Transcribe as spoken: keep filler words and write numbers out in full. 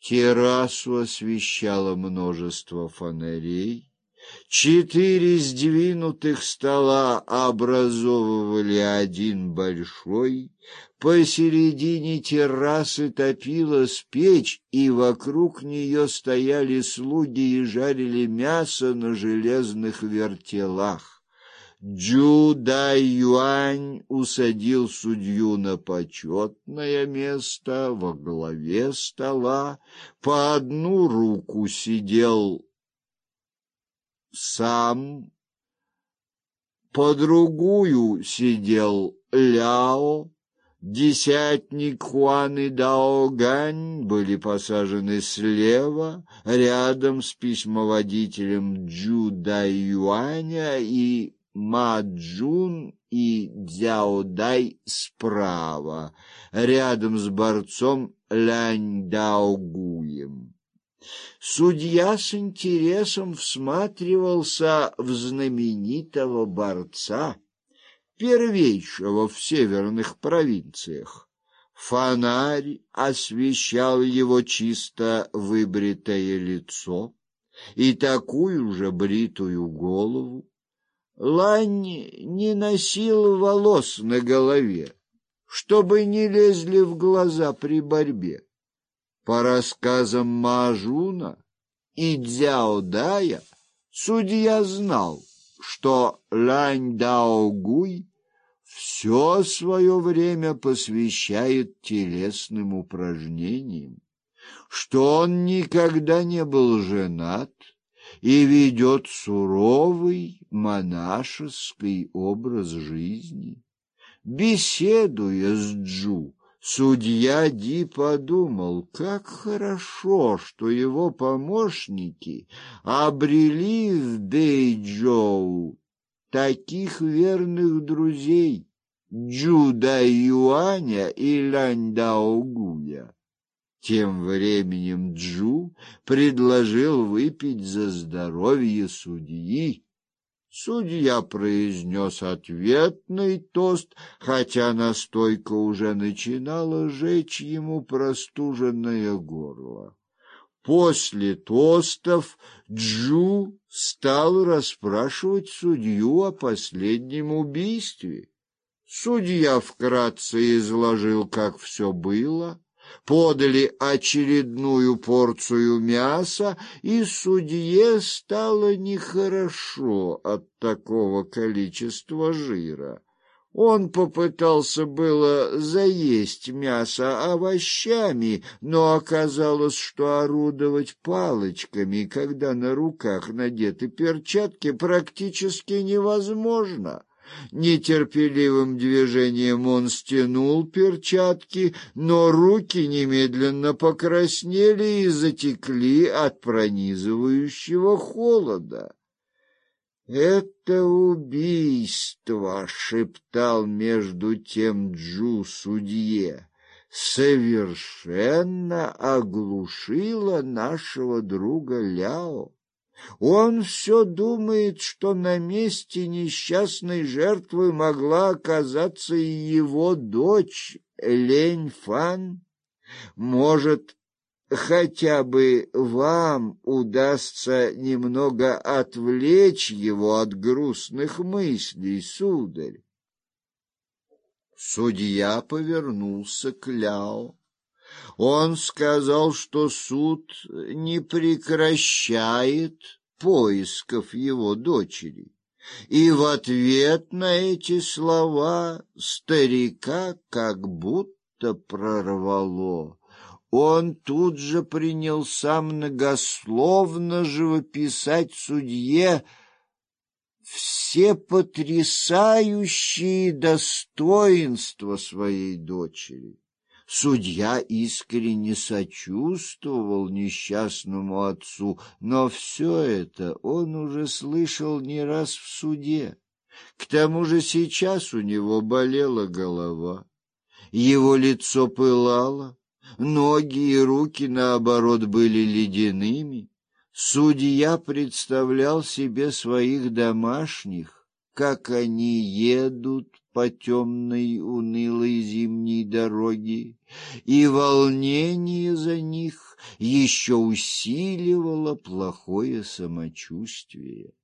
Террасу освещало множество фонарей. Четыре сдвинутых стола образовывали один большой. Посередине террасы топилась печь, и вокруг нее стояли слуги и жарили мясо на железных вертелах. Джу Дай-Юань усадил судью на почетное место во главе стола. По одну руку сидел сам, по другую сидел Ляо. Десятник Хуан и Дао Гань были посажены слева, рядом с письмоводителем Джу Дай-Юаня, и Ма Джун и Цзяо Дай справа, рядом с борцом Лянь Дао Гуем. Судья с интересом всматривался в знаменитого борца, первейшего в северных провинциях. Фонарь освещал его чисто выбритое лицо и такую же бритую голову. Лань не носил волос на голове, чтобы не лезли в глаза при борьбе. По рассказам Мажуна и Цзяо Дая, судья знал, что Лянь Дао Гуй все свое время посвящает телесным упражнениям, что он никогда не был женат и ведет суровый монашеский образ жизни. Беседуя с Джу, судья Ди подумал, как хорошо, что его помощники обрели в Бэйчжоу таких верных друзей Джу Дай-Юаня и Лянь Дао Гуя. Тем временем Джу предложил выпить за здоровье судьи. Судья произнес ответный тост, хотя настойка уже начинала жечь ему простуженное горло. После тостов Джу стал расспрашивать судью о последнем убийстве. Судья вкратце изложил, как все было. Подали очередную порцию мяса, и судье стало нехорошо от такого количества жира. Он попытался было заесть мясо овощами, но оказалось, что орудовать палочками, когда на руках надеты перчатки, практически невозможно. Нетерпеливым движением он стянул перчатки, но руки немедленно покраснели и затекли от пронизывающего холода. «Это убийство», — шептал между тем Джу судье, — «совершенно оглушило нашего друга Ляо. Он все думает, что на месте несчастной жертвы могла оказаться и его дочь Лень Фан. Может, хотя бы вам удастся немного отвлечь его от грустных мыслей, сударь?» Судья повернулся к Ляо. Он сказал, что суд не прекращает поисков его дочери, и в ответ на эти слова старика как будто прорвало. Он тут же принялся многословно живописать судье все потрясающие достоинства своей дочери. Судья искренне сочувствовал несчастному отцу, но все это он уже слышал не раз в суде. К тому же сейчас у него болела голова, его лицо пылало, ноги и руки, наоборот, были ледяными. Судья представлял себе своих домашних, как они едут по темной унылой зимней дороге, и волнение за них еще усиливало плохое самочувствие.